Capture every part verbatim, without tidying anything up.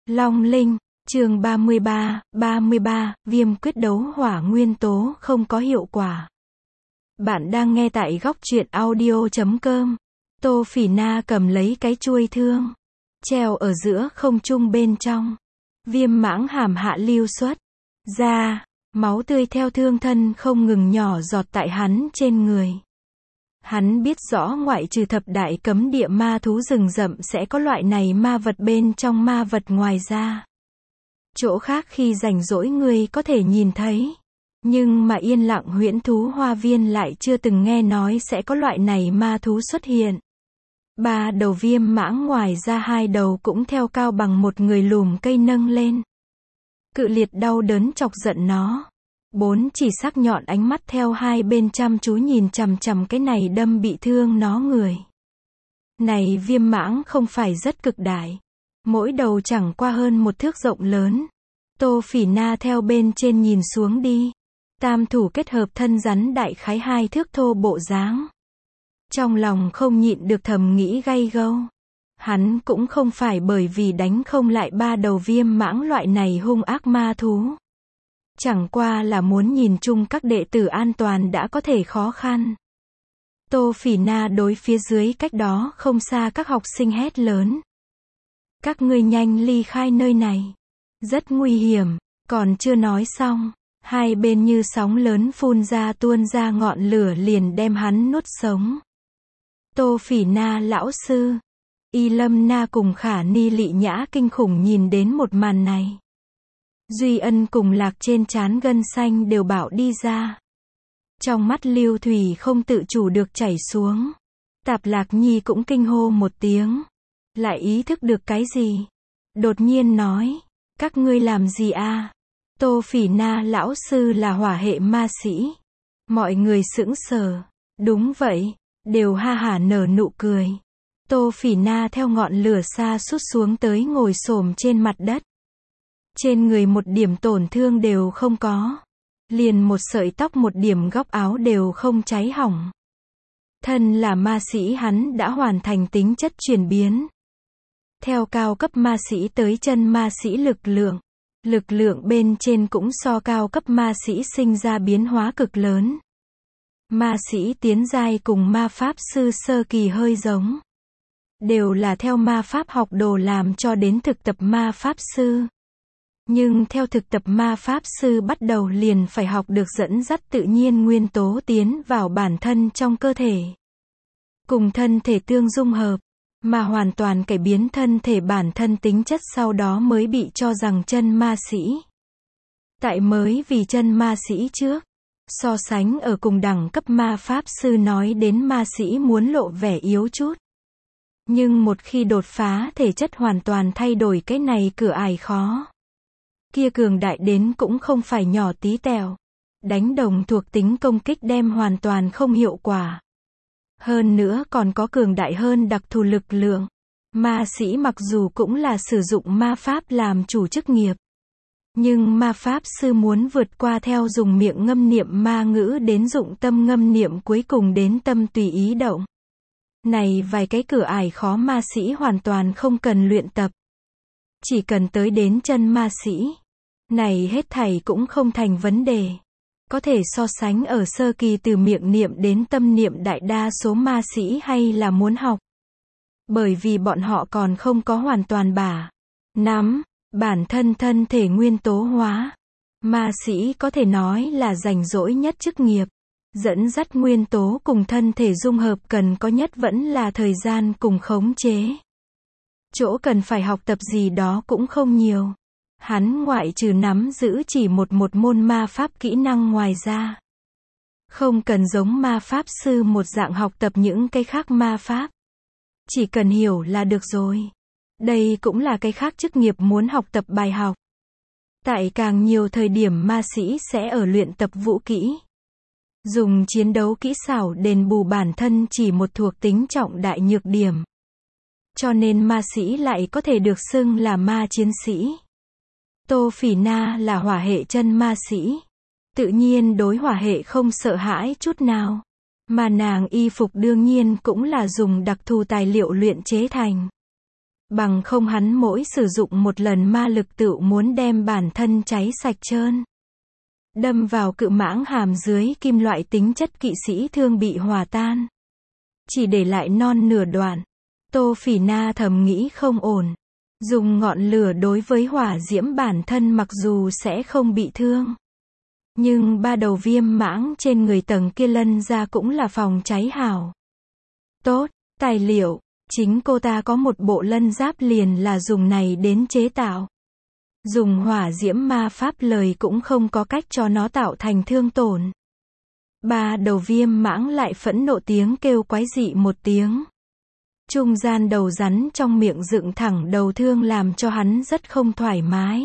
Long Linh, chương ba mươi ba, ba mươi ba, viêm quyết đấu hỏa nguyên tố không có hiệu quả. Bạn đang nghe tại góc truyện audio chấm com. Tô Phỉ Na cầm lấy cái chuôi thương, treo ở giữa không trung bên trong. Viêm mãng hàm hạ lưu xuất ra, máu tươi theo thương thân không ngừng nhỏ giọt tại hắn trên người. Hắn biết rõ ngoại trừ thập đại cấm địa ma thú rừng rậm sẽ có loại này ma vật bên trong ma vật ngoài ra. Chỗ khác khi rảnh rỗi người có thể nhìn thấy. Nhưng mà yên lặng huyễn thú hoa viên lại chưa từng nghe nói sẽ có loại này ma thú xuất hiện. Ba đầu viêm mãng ngoài ra hai đầu cũng theo cao bằng một người lùm cây nâng lên. Cự liệt đau đớn chọc giận nó. Bốn chỉ sắc nhọn ánh mắt theo hai bên chăm chú nhìn chằm chằm cái này đâm bị thương nó người. Này viêm mãng không phải rất cực đại. Mỗi đầu chẳng qua hơn một thước rộng lớn. Tô Phỉ Na theo bên trên nhìn xuống đi. Tam thủ kết hợp thân rắn đại khái hai thước thô bộ dáng. Trong lòng không nhịn được thầm nghĩ gay gâu. Hắn cũng không phải bởi vì đánh không lại ba đầu viêm mãng loại này hung ác ma thú. Chẳng qua là muốn nhìn chung các đệ tử an toàn đã có thể khó khăn. Tô Phỉ Na đối phía dưới cách đó không xa các học sinh hét lớn. Các ngươi nhanh ly khai nơi này. Rất nguy hiểm, còn chưa nói xong. Hai bên như sóng lớn phun ra tuôn ra ngọn lửa liền đem hắn nuốt sống. Tô Phỉ Na lão sư. Y Lâm Na cùng Khả Ni Lị Nhã kinh khủng nhìn đến một màn này. Duy Ân cùng Lạc trên trán gân xanh đều bảo đi ra. Trong mắt Lưu Thủy không tự chủ được chảy xuống. Tạp Lạc Nhi cũng kinh hô một tiếng. Lại ý thức được cái gì? Đột nhiên nói. Các ngươi làm gì a? Tô Phỉ Na lão sư là hỏa hệ ma sĩ. Mọi người sững sờ. Đúng vậy. Đều ha hả nở nụ cười. Tô Phỉ Na theo ngọn lửa xa sút xuống tới ngồi xổm trên mặt đất. Trên người một điểm tổn thương đều không có. Liền một sợi tóc một điểm góc áo đều không cháy hỏng. Thân là ma sĩ hắn đã hoàn thành tính chất chuyển biến. Theo cao cấp ma sĩ tới chân ma sĩ lực lượng. Lực lượng bên trên cũng so cao cấp ma sĩ sinh ra biến hóa cực lớn. Ma sĩ tiến giai cùng ma pháp sư sơ kỳ hơi giống. Đều là theo ma pháp học đồ làm cho đến thực tập ma pháp sư. Nhưng theo thực tập ma pháp sư bắt đầu liền phải học được dẫn dắt tự nhiên nguyên tố tiến vào bản thân trong cơ thể. Cùng thân thể tương dung hợp, mà hoàn toàn cải biến thân thể bản thân tính chất sau đó mới bị cho rằng chân ma sĩ. Tại mới vì chân ma sĩ trước, so sánh ở cùng đẳng cấp ma pháp sư nói đến ma sĩ muốn lộ vẻ yếu chút. Nhưng một khi đột phá thể chất hoàn toàn thay đổi cái này cửa ải khó. Kia cường đại đến cũng không phải nhỏ tí tẹo. Đánh đồng thuộc tính công kích đem hoàn toàn không hiệu quả. Hơn nữa còn có cường đại hơn đặc thù lực lượng. Ma sĩ mặc dù cũng là sử dụng ma pháp làm chủ chức nghiệp. Nhưng ma pháp sư muốn vượt qua theo dùng miệng ngâm niệm ma ngữ đến dụng tâm ngâm niệm cuối cùng đến tâm tùy ý động. Này vài cái cửa ải khó ma sĩ hoàn toàn không cần luyện tập. Chỉ cần tới đến chân ma sĩ. Này hết thảy cũng không thành vấn đề. Có thể so sánh ở sơ kỳ từ miệng niệm đến tâm niệm đại đa số ma sĩ hay là muốn học. Bởi vì bọn họ còn không có hoàn toàn bả. Nắm, bản thân thân thể nguyên tố hóa. Ma sĩ có thể nói là rảnh rỗi nhất chức nghiệp. Dẫn dắt nguyên tố cùng thân thể dung hợp cần có nhất vẫn là thời gian cùng khống chế. Chỗ cần phải học tập gì đó cũng không nhiều. Hắn ngoại trừ nắm giữ chỉ một một môn ma pháp kỹ năng ngoài ra. Không cần giống ma pháp sư một dạng học tập những cái khác ma pháp. Chỉ cần hiểu là được rồi. Đây cũng là cái khác chức nghiệp muốn học tập bài học. Tại càng nhiều thời điểm ma sĩ sẽ ở luyện tập vũ kỹ. Dùng chiến đấu kỹ xảo đền bù bản thân chỉ một thuộc tính trọng đại nhược điểm. Cho nên ma sĩ lại có thể được xưng là ma chiến sĩ. Tô Phỉ Na là hỏa hệ chân ma sĩ. Tự nhiên đối hỏa hệ không sợ hãi chút nào. Mà nàng y phục đương nhiên cũng là dùng đặc thù tài liệu luyện chế thành. Bằng không hắn mỗi sử dụng một lần ma lực tựu muốn đem bản thân cháy sạch trơn. Đâm vào cự mãng hàm dưới kim loại tính chất kỵ sĩ thương bị hòa tan. Chỉ để lại non nửa đoạn. Tô Phỉ Na thầm nghĩ không ổn. Dùng ngọn lửa đối với hỏa diễm bản thân mặc dù sẽ không bị thương. Nhưng ba đầu viêm mãng trên người tầng kia lân ra cũng là phòng cháy hảo. Tốt, tài liệu, chính cô ta có một bộ lân giáp liền là dùng này đến chế tạo. Dùng hỏa diễm ma pháp lời cũng không có cách cho nó tạo thành thương tổn. Ba đầu viêm mãng lại phẫn nộ tiếng kêu quái dị một tiếng. Trung gian đầu rắn trong miệng dựng thẳng đầu thương làm cho hắn rất không thoải mái.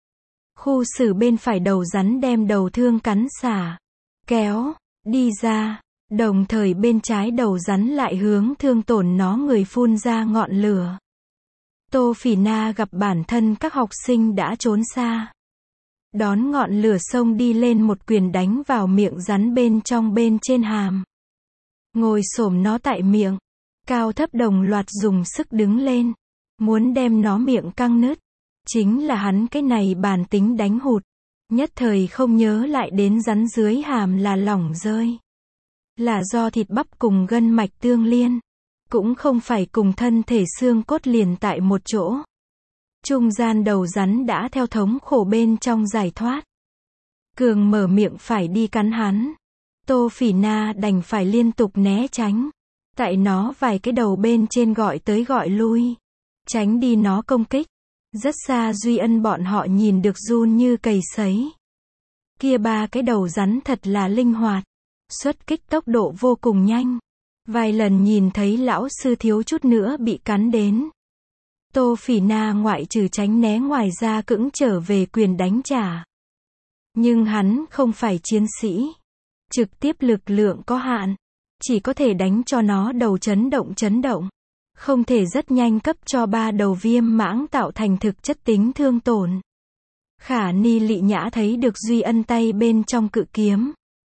Khu xử bên phải đầu rắn đem đầu thương cắn xả, kéo, đi ra, đồng thời bên trái đầu rắn lại hướng thương tổn nó người phun ra ngọn lửa. Tô Phỉ Na gặp bản thân các học sinh đã trốn xa. Đón ngọn lửa xông đi lên một quyền đánh vào miệng rắn bên trong bên trên hàm. Ngồi xổm nó tại miệng. Cao thấp đồng loạt dùng sức đứng lên. Muốn đem nó miệng căng nứt. Chính là hắn cái này bản tính đánh hụt. Nhất thời không nhớ lại đến rắn dưới hàm là lỏng rơi. Là do thịt bắp cùng gân mạch tương liên. Cũng không phải cùng thân thể xương cốt liền tại một chỗ. Trung gian đầu rắn đã theo thống khổ bên trong giải thoát. Cường mở miệng phải đi cắn hắn. Tô Phỉ Na đành phải liên tục né tránh. Tại nó vài cái đầu bên trên gọi tới gọi lui. Tránh đi nó công kích. Rất xa Duy Ân bọn họ nhìn được run như cầy sấy. Kia ba cái đầu rắn thật là linh hoạt. Xuất kích tốc độ vô cùng nhanh. Vài lần nhìn thấy lão sư thiếu chút nữa bị cắn đến. Tô Phỉ Na ngoại trừ tránh né ngoài ra cưỡng trở về quyền đánh trả. Nhưng hắn không phải chiến sĩ. Trực tiếp lực lượng có hạn. Chỉ có thể đánh cho nó đầu chấn động chấn động. Không thể rất nhanh cấp cho ba đầu viêm mãng tạo thành thực chất tính thương tổn. Khả Ni Lị Nhã thấy được Duy Ân tay bên trong cự kiếm.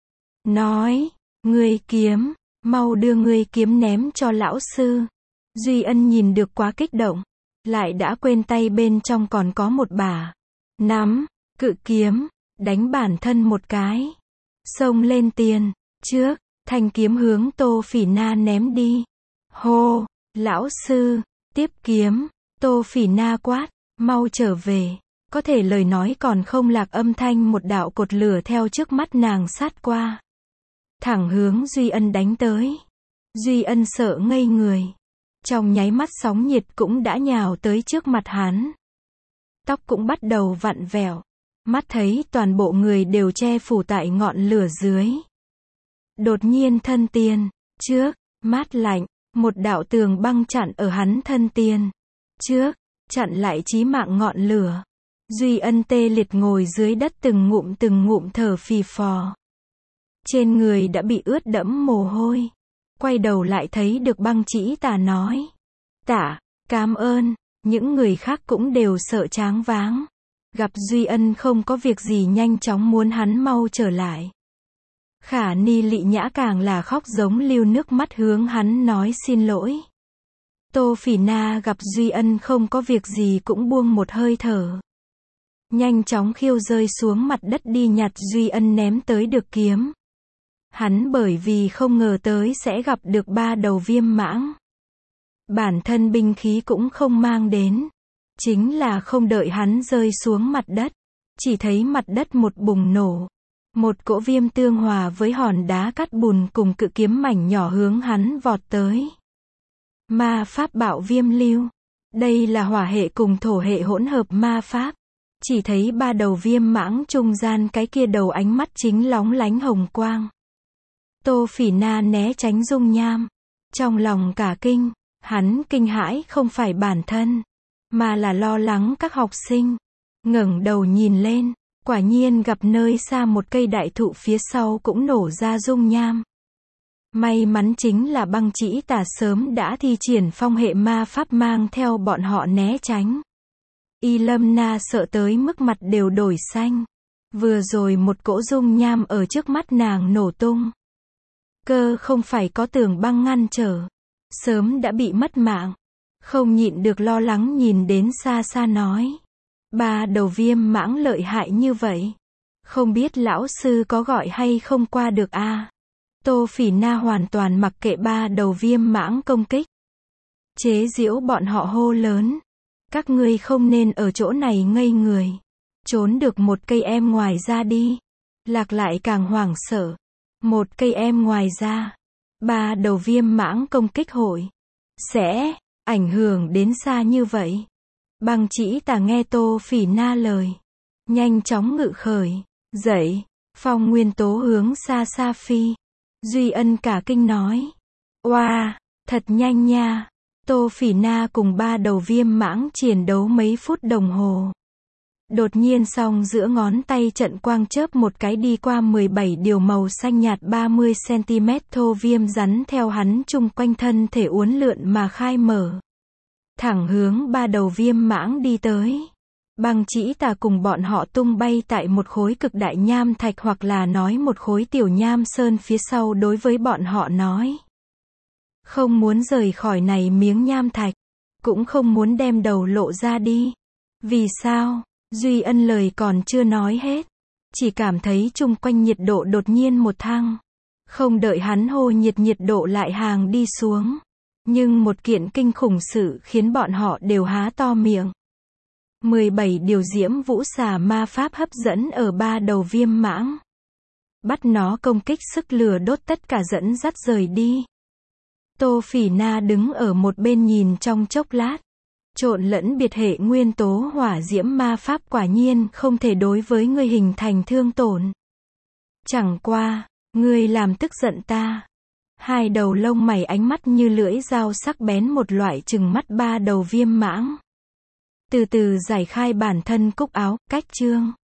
Nói, ngươi kiếm, mau đưa ngươi kiếm ném cho lão sư. Duy Ân nhìn được quá kích động. Lại đã quên tay bên trong còn có một bả. Nắm, cự kiếm, đánh bản thân một cái. Xông lên tiền, trước, thanh kiếm hướng Tô Phỉ Na ném đi. Hô, lão sư, tiếp kiếm, Tô Phỉ Na quát, mau trở về. Có thể lời nói còn không lạc âm thanh một đạo cột lửa theo trước mắt nàng sát qua. Thẳng hướng Duy Ân đánh tới. Duy Ân sợ ngây người. Trong nháy mắt sóng nhiệt cũng đã nhào tới trước mặt hắn. Tóc cũng bắt đầu vặn vẹo. Mắt thấy toàn bộ người đều che phủ tại ngọn lửa dưới. Đột nhiên thân tiền, trước, mát lạnh, một đạo tường băng chặn ở hắn thân tiền. Trước, chặn lại chí mạng ngọn lửa. Duy Ân tê liệt ngồi dưới đất từng ngụm từng ngụm thở phì phò. Trên người đã bị ướt đẫm mồ hôi. Quay đầu lại thấy được băng chỉ tà nói. Tả, cảm ơn. Những người khác cũng đều sợ tráng váng. Gặp Duy Ân không có việc gì nhanh chóng muốn hắn mau trở lại. Khả Ni Lị Nhã càng là khóc giống lưu nước mắt hướng hắn nói xin lỗi. Tô Phỉ Na gặp Duy Ân không có việc gì cũng buông một hơi thở. Nhanh chóng khiêu rơi xuống mặt đất đi nhặt Duy Ân ném tới được kiếm. Hắn bởi vì không ngờ tới sẽ gặp được ba đầu viêm mãng. Bản thân binh khí cũng không mang đến. Chính là không đợi hắn rơi xuống mặt đất. Chỉ thấy mặt đất một bùng nổ. Một cỗ viêm tương hòa với hòn đá cát bùn cùng cự kiếm mảnh nhỏ hướng hắn vọt tới. Ma pháp bạo viêm lưu. Đây là hỏa hệ cùng thổ hệ hỗn hợp ma pháp. Chỉ thấy ba đầu viêm mãng trung gian cái kia đầu ánh mắt chính lóng lánh hồng quang. Tô Phỉ Na né tránh dung nham. Trong lòng cả kinh, hắn kinh hãi không phải bản thân, mà là lo lắng các học sinh. Ngẩng đầu nhìn lên, quả nhiên gặp nơi xa một cây đại thụ phía sau cũng nổ ra dung nham. May mắn chính là băng chỉ tà sớm đã thi triển phong hệ ma pháp mang theo bọn họ né tránh. Y Lâm Na sợ tới mức mặt đều đổi xanh. Vừa rồi một cỗ dung nham ở trước mắt nàng nổ tung. Cơ không phải có tường băng ngăn trở. Sớm đã bị mất mạng. Không nhịn được lo lắng nhìn đến xa xa nói. Ba đầu viêm mãng lợi hại như vậy. Không biết lão sư có gọi hay không qua được a à? Tô Phỉ Na hoàn toàn mặc kệ ba đầu viêm mãng công kích. Chế giễu bọn họ hô lớn. Các ngươi không nên ở chỗ này ngây người. Trốn được một cây em ngoài ra đi. Lạc lại càng hoảng sợ. Một cây em ngoài ra. Ba đầu viêm mãng công kích hội. Sẽ ảnh hưởng đến xa như vậy. Băng Chỉ Tà nghe Tô Phỉ Na lời. Nhanh chóng ngự khởi. Dậy. Phong nguyên tố hướng xa xa phi. Duy Ân cả kinh nói. Oa, wow, thật nhanh nha. Tô Phỉ Na cùng ba đầu viêm mãng chiến đấu mấy phút đồng hồ. Đột nhiên song giữa ngón tay trận quang chớp một cái đi qua mười bảy điều màu xanh nhạt ba mươi xăng-ti-mét thô viêm rắn theo hắn chung quanh thân thể uốn lượn mà khai mở. Thẳng hướng ba đầu viêm mãng đi tới. Băng Chỉ Tà cùng bọn họ tung bay tại một khối cực đại nham thạch hoặc là nói một khối tiểu nham sơn phía sau đối với bọn họ nói. Không muốn rời khỏi này miếng nham thạch. Cũng không muốn đem đầu lộ ra đi. Vì sao? Duy Ân lời còn chưa nói hết. Chỉ cảm thấy chung quanh nhiệt độ đột nhiên một thăng. Không đợi hắn hô nhiệt nhiệt độ lại hàng đi xuống. Nhưng một kiện kinh khủng sự khiến bọn họ đều há to miệng. mười bảy điều diễm vũ xà ma pháp hấp dẫn ở ba đầu viêm mãng. Bắt nó công kích sức lửa đốt tất cả dẫn dắt rời đi. Tô Phỉ Na đứng ở một bên nhìn trong chốc lát. Trộn lẫn biệt hệ nguyên tố hỏa diễm ma pháp quả nhiên không thể đối với ngươi hình thành thương tổn. Chẳng qua, ngươi làm tức giận ta. Hai đầu lông mày ánh mắt như lưỡi dao sắc bén một loại trừng mắt ba đầu viêm mãng. Từ từ giải khai bản thân cúc áo, cách chương.